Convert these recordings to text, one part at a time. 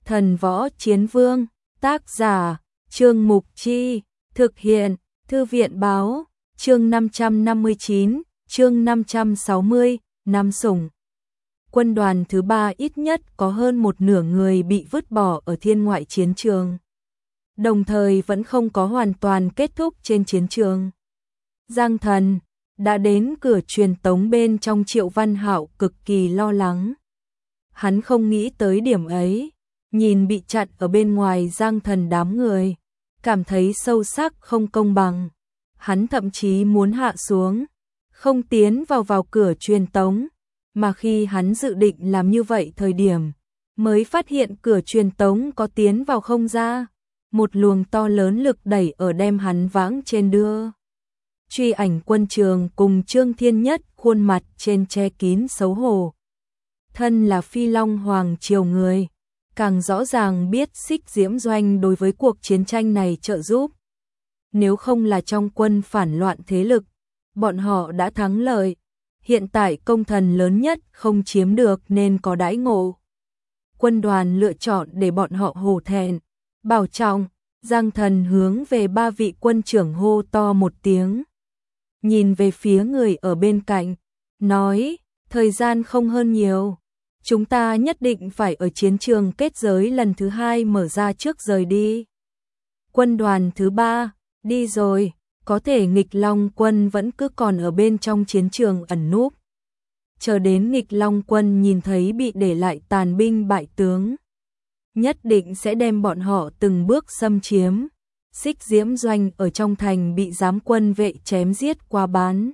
Thần Võ Chiến Vương, tác giả, Trương Mục Chi, thực hiện, Thư viện Báo, chương 559, chương 560, Nam Sủng. Quân đoàn thứ 3 ít nhất có hơn một nửa người bị vứt bỏ ở thiên ngoại chiến trường. Đồng thời vẫn không có hoàn toàn kết thúc trên chiến trường. Giang Thần đã đến cửa truyền tống bên trong, Triệu Văn Hạo cực kỳ lo lắng. Hắn không nghĩ tới điểm ấy, nhìn bị chặn ở bên ngoài Giang Thần đám người, cảm thấy sâu sắc không công bằng. Hắn thậm chí muốn hạ xuống, không tiến vào cửa truyền tống, mà khi hắn dự định làm như vậy thời điểm, mới phát hiện cửa truyền tống có tiến vào không ra, một luồng to lớn lực đẩy ở đem hắn vãng trên đưa. Truy Ảnh Quân Trường cùng Trương Thiên Nhất khuôn mặt trên che kín xấu hổ. Thân là Phi Long Hoàng Triều người, càng rõ ràng biết Xích Diễm Doanh đối với cuộc chiến tranh này trợ giúp. Nếu không là trong quân phản loạn thế lực, bọn họ đã thắng lợi. Hiện tại công thần lớn nhất không chiếm được nên có đãi ngộ. Quân đoàn lựa chọn để bọn họ hổ thẹn, bảo trọng. Giang Thần hướng về 3 vị quân trưởng hô to một tiếng. Nhìn về phía người ở bên cạnh, nói, thời gian không hơn nhiều. Chúng ta nhất định phải ở chiến trường kết giới lần thứ 2 mở ra trước rời đi. Quân đoàn thứ 3, đi rồi, có thể Nghịch Long quân vẫn cứ còn ở bên trong chiến trường ẩn núp. Chờ đến Nghịch Long quân nhìn thấy bị để lại tàn binh bại tướng, nhất định sẽ đem bọn họ từng bước xâm chiếm. Xích Diễm Doanh ở trong thành bị giám quân vệ chém giết qua bán,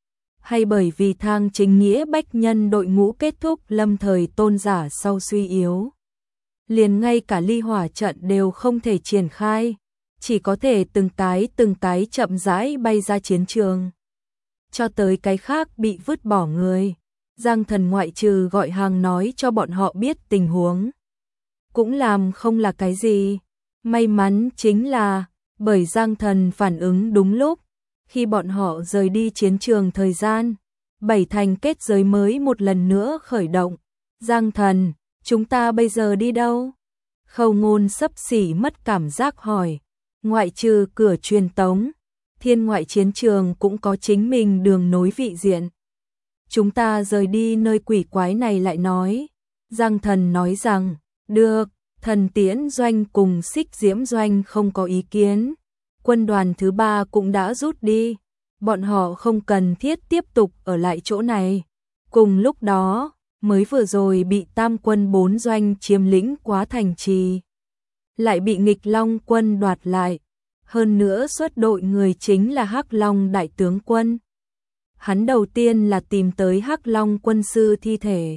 hay bởi vì Thang Chính Nghĩa bách nhân đội ngũ kết thúc lâm thời tôn giả sau suy yếu, liền ngay cả ly hỏa trận đều không thể triển khai, chỉ có thể từng cái chậm rãi bay ra chiến trường. Cho tới cái khác bị vứt bỏ người, Giang Thần ngoại trừ gọi hàng nói cho bọn họ biết tình huống, cũng làm không là cái gì. May mắn chính là bởi Giang Thần phản ứng đúng lúc, khi bọn họ rời đi chiến trường thời gian, 7 thành kết giới mới một lần nữa khởi động. Giang Thần, chúng ta bây giờ đi đâu? Khâu Ngôn xấp xỉ mất cảm giác hỏi. Ngoại trừ cửa truyền tống, thiên ngoại chiến trường cũng có chính mình đường nối vị diện. Chúng ta rời đi nơi quỷ quái này lại nói. Giang Thần nói rằng, được. Thần Tiễn Doanh cùng Xích Diễm Doanh không có ý kiến. Quân đoàn thứ 3 cũng đã rút đi. Bọn họ không cần thiết tiếp tục ở lại chỗ này. Cùng lúc đó, mới vừa rồi bị Tam quân 4 doanh chiếm lĩnh quá thành trì, lại bị Nghịch Long quân đoạt lại. Hơn nữa xuất đội người chính là Hắc Long đại tướng quân. Hắn đầu tiên là tìm tới Hắc Long quân sư thi thể.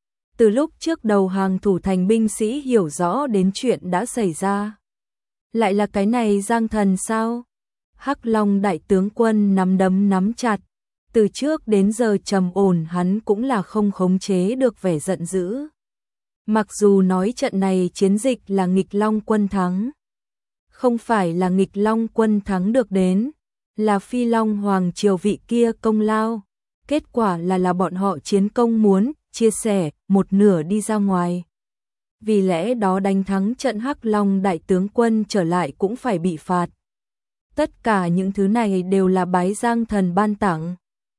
Từ lúc trước đầu hàng thủ thành binh sĩ hiểu rõ đến chuyện đã xảy ra. Lại là cái này Giang Thần sao? Hắc Long đại tướng quân nắm đấm nắm chặt. Từ trước đến giờ trầm ổn hắn cũng là không khống chế được vẻ giận dữ. Mặc dù nói trận này chiến dịch là Nghịch Long quân thắng, không phải là Nghịch Long quân thắng được đến, là Phi Long Hoàng Triều vị kia công lao. Kết quả là bọn họ chiến công muốn chia sẻ một nửa đi ra ngoài. Vì lẽ đó đánh thắng trận Hắc Long đại tướng quân trở lại cũng phải bị phạt. Tất cả những thứ này đều là bái Giang Thần ban tặng.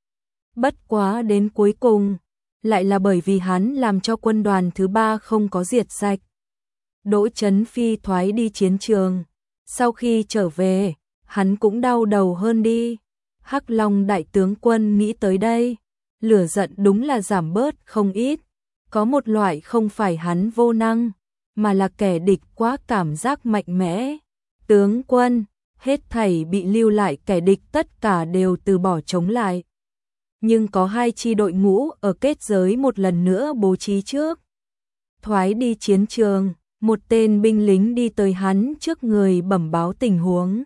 Bất quá đến cuối cùng, lại là bởi vì hắn làm cho quân đoàn thứ 3 không có diệt sạch. Đỗ Chấn Phi thoái đi chiến trường. Sau khi trở về, hắn cũng đau đầu hơn đi. Hắc Long đại tướng quân nghĩ tới đây, lửa giận đúng là giảm bớt không ít. Có một loại không phải hắn vô năng, mà là kẻ địch quá cảm giác mạnh mẽ. Tướng quân, hết thảy bị lưu lại kẻ địch tất cả đều từ bỏ chống lại. Nhưng có 2 chi đội ngũ ở kết giới một lần nữa bố trí trước. Thoái đi chiến trường, một tên binh lính đi tới hắn trước người bẩm báo tình huống.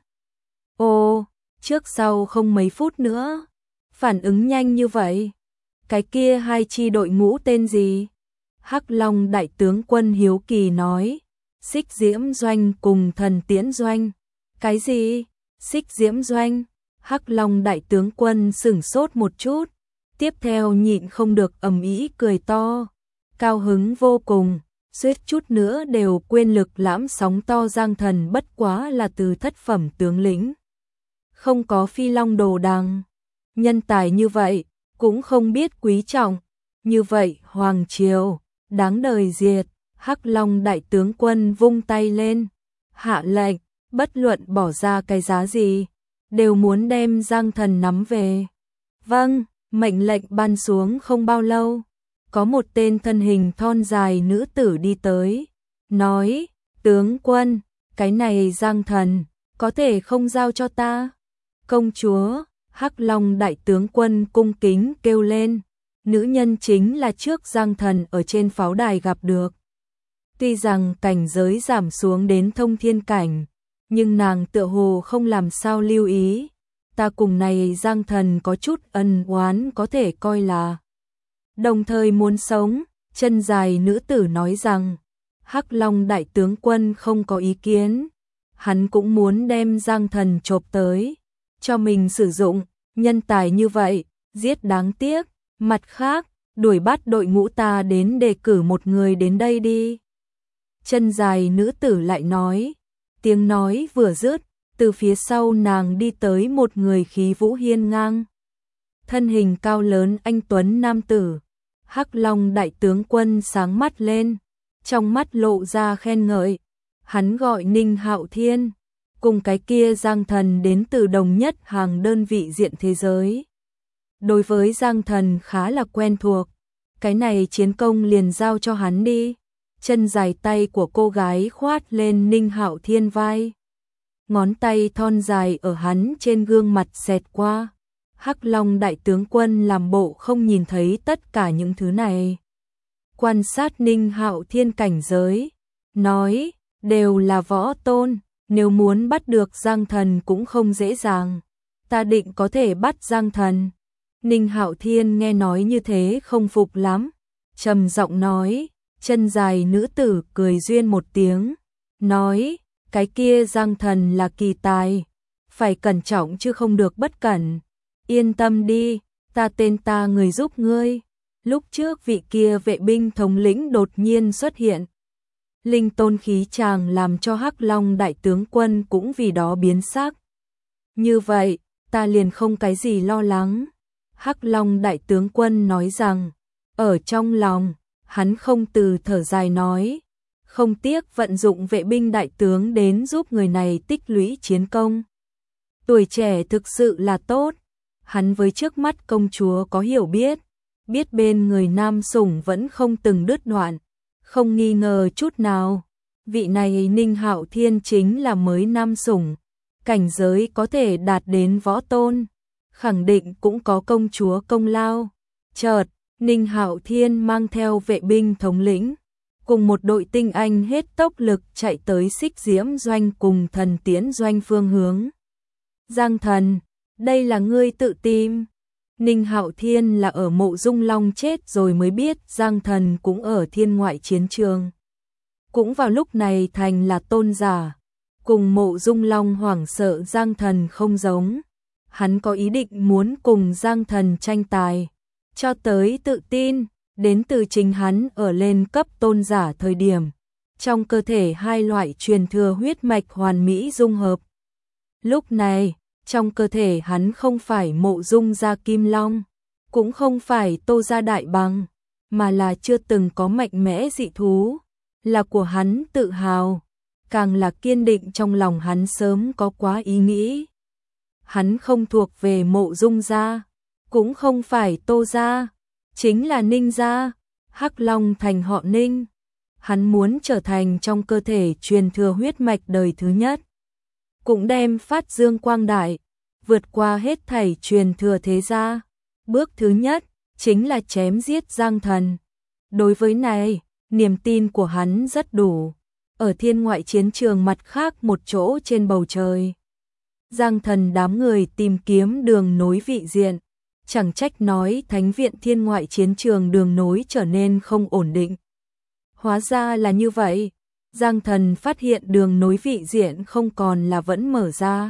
Ô, trước sau không mấy phút nữa, phản ứng nhanh như vậy. Cái kia 2 chi đội ngũ tên gì? Hắc Long đại tướng quân hiếu kỳ nói. Xích Diễm Doanh cùng Thần Tiễn Doanh. Cái gì? Xích Diễm Doanh? Hắc Long đại tướng quân sửng sốt một chút, tiếp theo nhịn không được ầm ĩ cười to, cao hứng vô cùng. suýt chút nữa đều quên lực lãm sóng to Giang Thần bất quá là từ thất phẩm tướng lĩnh. Không có phi long đồ đằng, nhân tài như vậy, cũng không biết quý trọng, như vậy Hoàng Triều, đáng đời diệt. Hắc Long đại tướng quân vung tay lên, hạ lệnh, bất luận bỏ ra cái giá gì, đều muốn đem Giang Thần nắm về. Vâng, mệnh lệnh ban xuống không bao lâu, có một tên thân hình thon dài nữ tử đi tới, nói, tướng quân, cái này Giang Thần, có thể không giao cho ta. Công chúa, Hắc Long đại tướng quân cung kính kêu lên, nữ nhân chính là trước Giang Thần ở trên pháo đài gặp được. Tuy rằng cảnh giới giảm xuống đến thông thiên cảnh, nhưng nàng tựa hồ không làm sao lưu ý. Ta cùng này Giang Thần có chút ân oán có thể coi là đồng thời muốn sống. Chân dài nữ tử nói rằng, Hắc Long đại tướng quân không có ý kiến, hắn cũng muốn đem Giang Thần chộp tới, cho mình sử dụng, nhân tài như vậy, giết đáng tiếc. Mặt khác, đuổi bắt đội ngũ ta đến đề cử một người đến đây đi. Chân dài nữ tử lại nói, tiếng nói vừa dứt, từ phía sau nàng đi tới một người khí vũ hiên ngang. Thân hình cao lớn anh tuấn nam tử, Hắc Long đại tướng quân sáng mắt lên, trong mắt lộ ra khen ngợi, hắn gọi Ninh Hạo Thiên, cùng cái kia Giang Thần đến từ đồng nhất hàng đơn vị diện thế giới. Đối với Giang Thần khá là quen thuộc, cái này chiến công liền giao cho hắn đi. Chân dài tay của cô gái khoát lên Ninh Hạo Thiên vai, ngón tay thon dài ở hắn trên gương mặt xẹt qua. Hắc Long đại tướng quân làm bộ không nhìn thấy tất cả những thứ này, quan sát Ninh Hạo Thiên cảnh giới, nói, đều là võ tôn, nếu muốn bắt được Giang Thần cũng không dễ dàng, ta định có thể bắt Giang Thần. Ninh Hạo Thiên nghe nói như thế không phục lắm, trầm giọng nói. Chân dài nữ tử cười duyên một tiếng, nói, cái kia Giang Thần là kỳ tài, phải cẩn trọng chứ không được bất cẩn. Yên tâm đi, ta tên ta người giúp ngươi. Lúc trước vị kia vệ binh thống lĩnh đột nhiên xuất hiện, linh tôn khí chàng làm cho Hắc Long đại tướng quân cũng vì đó biến sắc. Như vậy, ta liền không cái gì lo lắng. Hắc Long đại tướng quân nói rằng, ở trong lòng, hắn không từ thở dài nói, không tiếc vận dụng vệ binh đại tướng đến giúp người này tích lũy chiến công. Tuổi trẻ thực sự là tốt, hắn với trước mắt công chúa có hiểu biết, biết bên người nam sủng vẫn không từng đứt đoạn, không nghi ngờ chút nào. Vị này Ninh Hạo Thiên chính là mới nam sủng, cảnh giới có thể đạt đến võ tôn, khẳng định cũng có công chúa công lao. Chợt, Ninh Hạo Thiên mang theo vệ binh thống lĩnh, cùng một đội tinh anh hết tốc lực chạy tới Xích Diễm doanh cùng Thần Tiễn doanh phương hướng. Giang Thần, đây là ngươi tự tìm. Ninh Hạo Thiên là ở Mộ Dung Long chết rồi mới biết Giang Thần cũng ở thiên ngoại chiến trường. Cũng vào lúc này thành là tôn giả, cùng Mộ Dung Long hoảng sợ Giang Thần không giống. Hắn có ý định muốn cùng Giang Thần tranh tài, cho tới tự tin, đến từ chính hắn ở lên cấp tôn giả thời điểm. Trong cơ thể hai loại truyền thừa huyết mạch hoàn mỹ dung hợp. Lúc này, trong cơ thể hắn không phải Mộ Dung gia Kim Long, cũng không phải Tô gia Đại Bằng, mà là chưa từng có mạnh mẽ dị thú, là của hắn tự hào, càng là kiên định trong lòng hắn sớm có quá ý nghĩ. Hắn không thuộc về Mộ Dung gia, cũng không phải Tô gia, chính là Ninh gia, Hắc Long thành họ Ninh. Hắn muốn trở thành trong cơ thể truyền thừa huyết mạch đời thứ nhất, cũng đem phát dương quang đại, vượt qua hết thảy truyền thừa thế gia. Bước thứ nhất chính là chém giết Giang Thần. Đối với này, niềm tin của hắn rất đủ. Ở thiên ngoại chiến trường mặt khác một chỗ trên bầu trời, Giang Thần đám người tìm kiếm đường nối vị diện, chẳng trách nói Thánh viện thiên ngoại chiến trường đường nối trở nên không ổn định. Hóa ra là như vậy, Giang Thần phát hiện đường nối vị diện không còn là vẫn mở ra,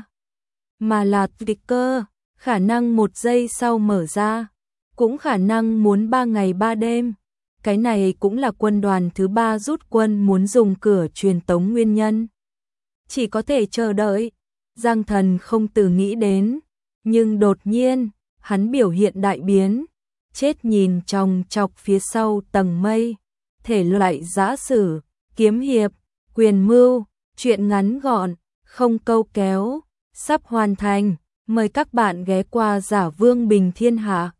mà là tịch cơ, khả năng 1 giây sau mở ra, cũng khả năng muốn 3 ngày 3 đêm. cái này cũng là quân đoàn thứ 3 rút quân muốn dùng cửa truyền tống nguyên nhân. Chỉ có thể chờ đợi, Giang Thần không từ nghĩ đến, nhưng đột nhiên, hắn biểu hiện đại biến, chết nhìn chòng chọc phía sau tầng mây, thể loại giã sử, kiếm hiệp, quyền mưu, truyện ngắn gọn, không câu kéo, sắp hoàn thành, mời các bạn ghé qua Giả Vương Bình Thiên Hạ.